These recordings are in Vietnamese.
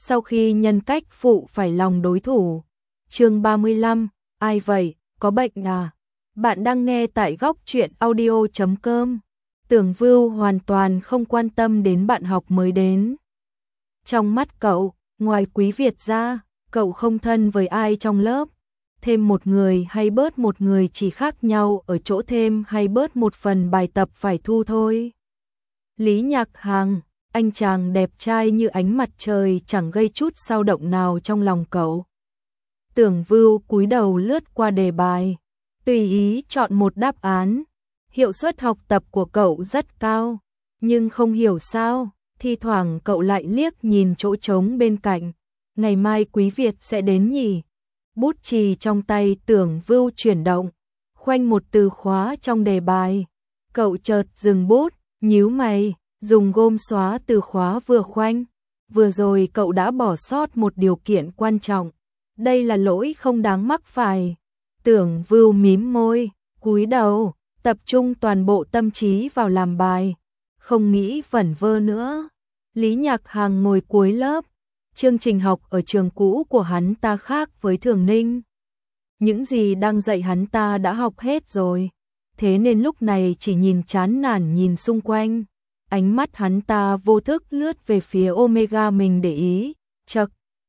sau khi nhân cách phụ phải lòng đối thủ. Chương 35, ai vậy, có bệnh à? Bạn đang nghe tại góc truyện audio.com. Tưởng Vưu hoàn toàn không quan tâm đến bạn học mới đến. Trong mắt cậu, ngoài Quý Việt ra, cậu không thân với ai trong lớp. Thêm một người hay bớt một người chỉ khác nhau ở chỗ thêm hay bớt một phần bài tập phải thu thôi. Lý Nhạc Hằng, anh chàng đẹp trai như ánh mặt trời chẳng gây chút dao động nào trong lòng cậu. Tưởng Vưu cúi đầu lướt qua đề bài, tùy ý chọn một đáp án. Hiệu suất học tập của cậu rất cao, nhưng không hiểu sao, thi thoảng cậu lại liếc nhìn chỗ trống bên cạnh. Ngày mai Quý Việt sẽ đến nhỉ? Bút chì trong tay Tưởng Vưu chuyển động, khoanh một từ khóa trong đề bài. Cậu chợt dừng bút, nhíu mày, dùng gôm xóa từ khóa vừa khoanh. Vừa rồi cậu đã bỏ sót một điều kiện quan trọng. Đây là lỗi không đáng mắc phải. Tưởng Vưu mím môi, cúi đầu, tập trung toàn bộ tâm trí vào làm bài, không nghĩ vẩn vơ nữa. Lý Nhạc Hằng ngồi cuối lớp. Chương trình học ở trường cũ của hắn ta khác với Thường Ninh. Những gì đang dạy hắn ta đã học hết rồi, thế nên lúc này chỉ nhìn chán nản nhìn xung quanh. Ánh mắt hắn ta vô thức lướt về phía Omega mình để ý. Chậc,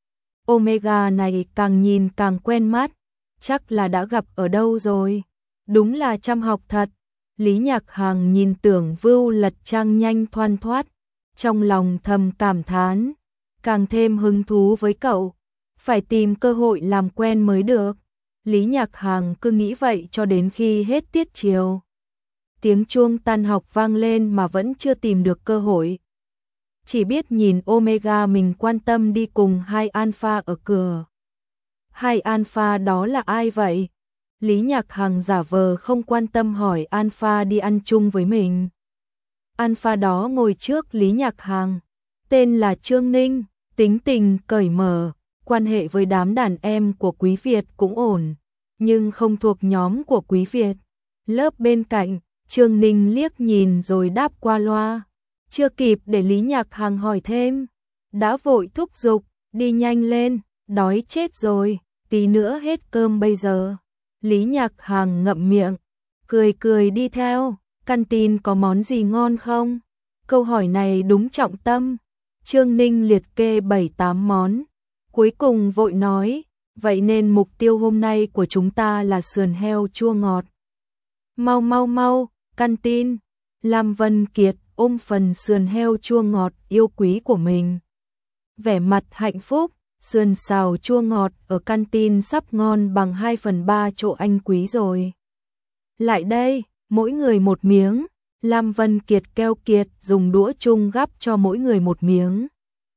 Omega này càng nhìn càng quen mắt, chắc là đã gặp ở đâu rồi. Đúng là chăm học thật. Lý Nhạc Hằng nhìn Tưởng Vưu lật trang nhanh thoăn thoắt, trong lòng thầm cảm thán, càng thêm hứng thú với cậu, phải tìm cơ hội làm quen mới được. Lý Nhạc Hằng cứ nghĩ vậy cho đến khi hết tiết chiều. Tiếng chuông tan học vang lên mà vẫn chưa tìm được cơ hội. Chỉ biết nhìn Omega mình quan tâm đi cùng hai alpha ở cửa. Hai alpha đó là ai vậy? Lý Nhạc Hằng giả vờ không quan tâm hỏi alpha đi ăn chung với mình. Alpha đó ngồi trước Lý Nhạc Hằng, tên là Trương Ninh, tính tình cởi mở, quan hệ với đám đàn em của Quý Việt cũng ổn, nhưng không thuộc nhóm của Quý Việt. Lớp bên cạnh, Trương Ninh liếc nhìn rồi đáp qua loa, chưa kịp để Lý Nhạc Hằng hỏi thêm, đã vội thúc giục, đi nhanh lên, đói chết rồi, tí nữa hết cơm bây giờ. Lý Nhạc Hằng ngậm miệng, cười cười đi theo. Canteen có món gì ngon không? Câu hỏi này đúng trọng tâm. Trương Ninh liệt kê 7-8 món, cuối cùng vội nói, vậy nên mục tiêu hôm nay của chúng ta là sườn heo chua ngọt. Mau mau mau, canteen. Lam Vân Kiệt ôm phần sườn heo chua ngọt yêu quý của mình, vẻ mặt hạnh phúc. Sườn xào chua ngọt ở canteen sắp ngon bằng 2/3 chỗ anh Quý rồi. Lại đây, mỗi người một miếng. Lam Vân Kiệt keo kiệt dùng đũa chung gắp cho mỗi người một miếng.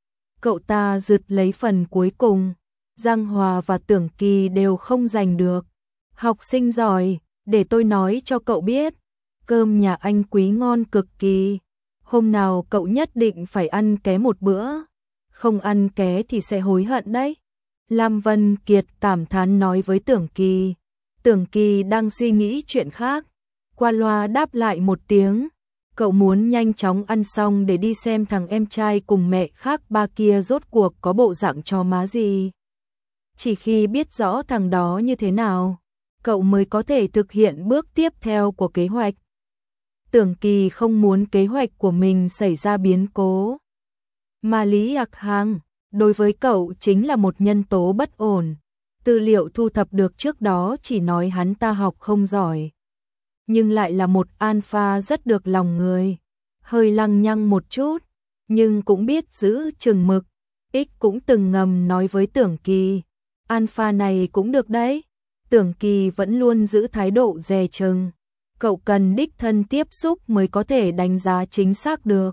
Cậu ta rượt lấy phần cuối cùng. Giang Hòa và Tưởng Kỳ đều không giành được. Học sinh giỏi, để tôi nói cho cậu biết, cơm nhà anh Quý ngon cực kỳ. Hôm nào cậu nhất định phải ăn ké một bữa. Không ăn ké thì sẽ hối hận đấy. Lam Vân Kiệt cảm thán nói với Tưởng Kỳ. Tưởng Kỳ đang suy nghĩ chuyện khác, qua loa đáp lại một tiếng. Cậu muốn nhanh chóng ăn xong để đi xem thằng em trai cùng mẹ khác ba kia rốt cuộc có bộ dạng chó má gì. Chỉ khi biết rõ thằng đó như thế nào, cậu mới có thể thực hiện bước tiếp theo của kế hoạch. Tưởng Kỳ không muốn kế hoạch của mình xảy ra biến cố. Mà Lý Nhạc Hằng, đối với cậu chính là một nhân tố bất ổn. Tư liệu thu thập được trước đó chỉ nói hắn ta học không giỏi, nhưng lại là một alpha rất được lòng người. Hơi lăng nhăng một chút, nhưng cũng biết giữ chừng mực. X cũng từng ngầm nói với Tưởng Kỳ, alpha này cũng được đấy. Tưởng Kỳ vẫn luôn giữ thái độ dè chừng. Cậu cần đích thân tiếp xúc mới có thể đánh giá chính xác được.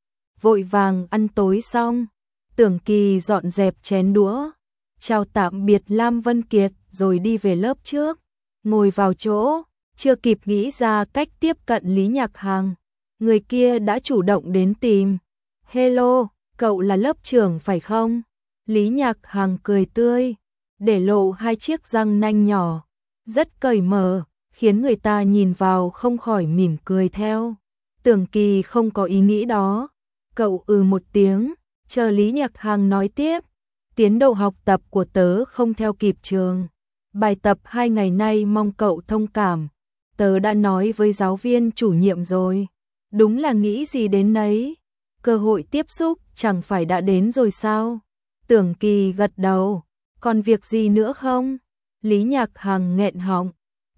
Vội vàng ăn tối xong, Tưởng Kỳ dọn dẹp chén đũa, chào tạm biệt Lam Vân Kiệt rồi đi về lớp trước. Ngồi vào chỗ, chưa kịp nghĩ ra cách tiếp cận Lý Nhạc Hằng, người kia đã chủ động đến tìm. Hello, cậu là lớp trưởng phải không? Lý Nhạc Hằng cười tươi, để lộ hai chiếc răng nanh nhỏ, rất cởi mở, khiến người ta nhìn vào không khỏi mỉm cười theo. Tưởng Kỳ không có ý nghĩ đó. Cậu một tiếng, Chờ Lý Nhạc Hằng nói tiếp, tiến độ học tập của tớ không theo kịp trường. Bài tập 2 ngày nay mong cậu thông cảm. Tớ đã nói với giáo viên chủ nhiệm rồi. Đúng là nghĩ gì đến nấy. Cơ hội tiếp xúc chẳng phải đã đến rồi sao? Tưởng Kỳ gật đầu. Còn việc gì nữa không? Lý Nhạc Hằng nghẹn họng.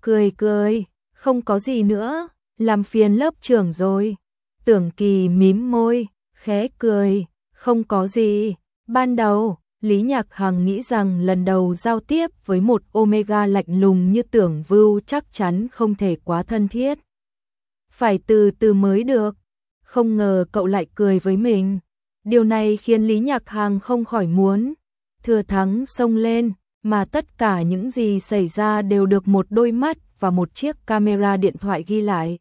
Cười, không có gì nữa. Làm phiền lớp trưởng rồi. Tưởng Kỳ mím môi, khẽ cười. Không có gì. Ban đầu, Lý Nhạc Hằng nghĩ rằng lần đầu giao tiếp với một Omega lạnh lùng như Tưởng Vưu chắc chắn không thể quá thân thiết. Phải từ từ mới được. Không ngờ cậu lại cười với mình. Điều này khiến Lý Nhạc Hằng không khỏi muốn thừa thắng xông lên, mà tất cả những gì xảy ra đều được một đôi mắt và một chiếc camera điện thoại ghi lại.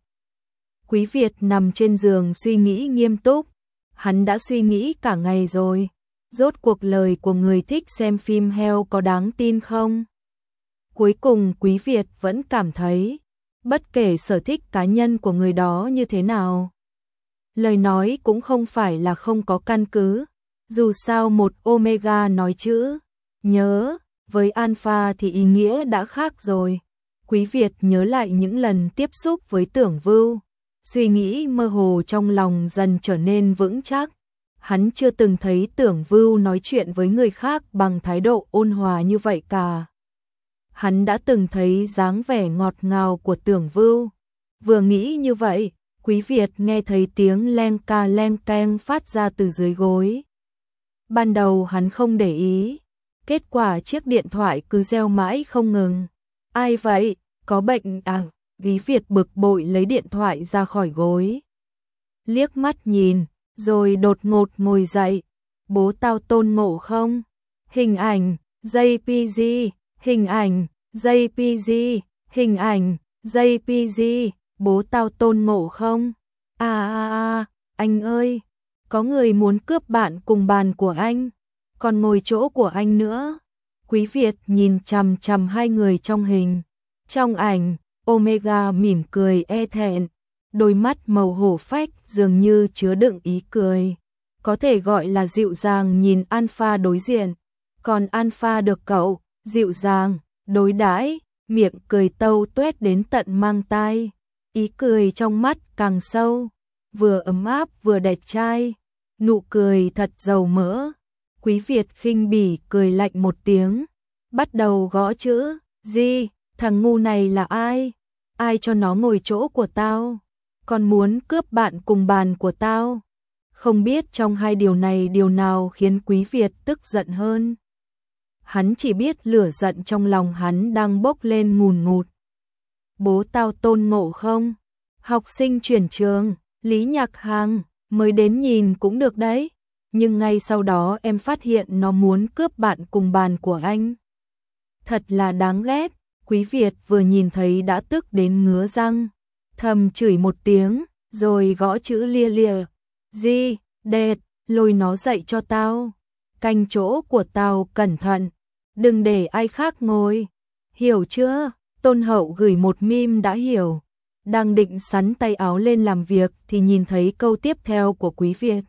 Quý Việt nằm trên giường suy nghĩ nghiêm túc. Hắn đã suy nghĩ cả ngày rồi. Rốt cuộc lời của người thích xem phim heo có đáng tin không? Cuối cùng Quý Việt vẫn cảm thấy, bất kể sở thích cá nhân của người đó như thế nào, lời nói cũng không phải là không có căn cứ. Dù sao một Omega nói chữ nhớ, với Alpha thì ý nghĩa đã khác rồi. Quý Việt nhớ lại những lần tiếp xúc với Tưởng Vưu, suy nghĩ mơ hồ trong lòng dần trở nên vững chắc. Hắn chưa từng thấy Tưởng Vưu nói chuyện với người khác bằng thái độ ôn hòa như vậy cả. Hắn đã từng thấy dáng vẻ ngọt ngào của Tưởng Vưu. Vừa nghĩ như vậy, Quý Việt nghe thấy tiếng leng ca leng keng phát ra từ dưới gối. Ban đầu hắn không để ý, kết quả chiếc điện thoại cứ reo mãi không ngừng. Ai vậy? Có bệnh à? Quý Việt bực bội lấy điện thoại ra khỏi gối. Liếc mắt nhìn, rồi đột ngột ngồi dậy. Bố tao tôn ngộ không? Hình ảnh, JPG, hình ảnh, JPG, hình ảnh, JPG, bố tao tôn ngộ không? Anh ơi, có người muốn cướp bạn cùng bàn của anh, còn ngồi chỗ của anh nữa. Quý Việt nhìn chằm chằm hai người trong hình. Trong ảnh, Omega mỉm cười e thẹn, đôi mắt màu hổ phách dường như chứa đựng ý cười. Có thể gọi là dịu dàng nhìn Alpha đối diện, còn Alpha được cậu dịu dàng đối đãi, miệng cười tâu tuét đến tận mang tai. Ý cười trong mắt càng sâu, vừa ấm áp vừa đẹp trai, nụ cười thật dầu mỡ. Quý Việt khinh bỉ cười lạnh một tiếng, bắt đầu gõ chữ. Gì? Thằng ngu này là ai? Ai cho nó ngồi chỗ của tao? Còn muốn cướp bạn cùng bàn của tao? Không biết trong hai điều này điều nào khiến Quý Việt tức giận hơn. Hắn chỉ biết lửa giận trong lòng hắn đang bốc lên ngùn ngụt. Bố tao tôn ngộ không? Học sinh chuyển trường, Lý Nhạc Hằng, mới đến nhìn cũng được đấy. Nhưng ngay sau đó em phát hiện nó muốn cướp bạn cùng bàn của anh. Thật là đáng ghét. Quý Việt vừa nhìn thấy đã tức đến ngứa răng, thầm chửi một tiếng, rồi gõ chữ lia lịa. Di, đệt, lôi nó dậy cho tao. Canh chỗ của tao cẩn thận, đừng để ai khác ngồi. Hiểu chưa? Tôn Hậu gửi một meme đã hiểu. Đang định sắn tay áo lên làm việc thì nhìn thấy câu tiếp theo của Quý Việt.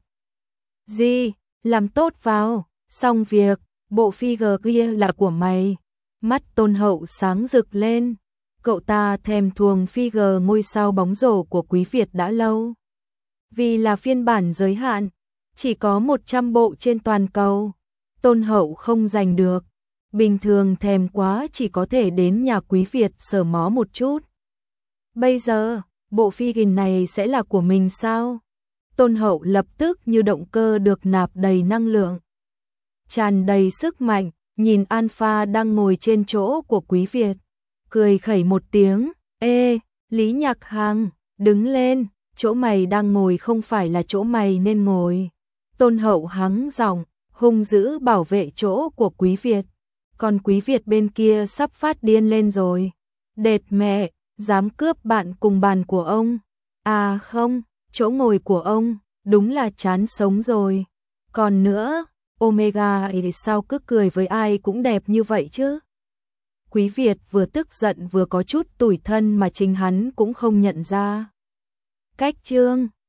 Di, làm tốt vào, xong việc, bộ figure kia là của mày. Mắt Tôn Hậu sáng rực lên. Cậu ta thèm thuồng figure ngôi sao bóng rổ của Quý Việt đã lâu. Vì là phiên bản giới hạn, chỉ có 100 bộ trên toàn cầu. Tôn Hậu không giành được. Bình thường thèm quá chỉ có thể đến nhà Quý Việt sờ mó một chút. Bây giờ, bộ figure này sẽ là của mình sao? Tôn Hậu lập tức như động cơ được nạp đầy năng lượng, tràn đầy sức mạnh, nhìn Alpha đang ngồi trên chỗ của Quý Việt, cười khẩy một tiếng. Ê, Lý Nhạc Hằng, đứng lên, chỗ mày đang ngồi không phải là chỗ mày nên ngồi. Tôn Hậu hắng giọng, hung dữ bảo vệ chỗ của Quý Việt. Còn Quý Việt bên kia sắp phát điên lên rồi. Đệt mẹ, dám cướp bạn cùng bàn của ông. À không, chỗ ngồi của ông, đúng là chán sống rồi. Còn nữa, Omega sao cứ cười với ai cũng đẹp như vậy chứ? Quý Việt vừa tức giận vừa có chút tủi thân mà chính hắn cũng không nhận ra. Cách chương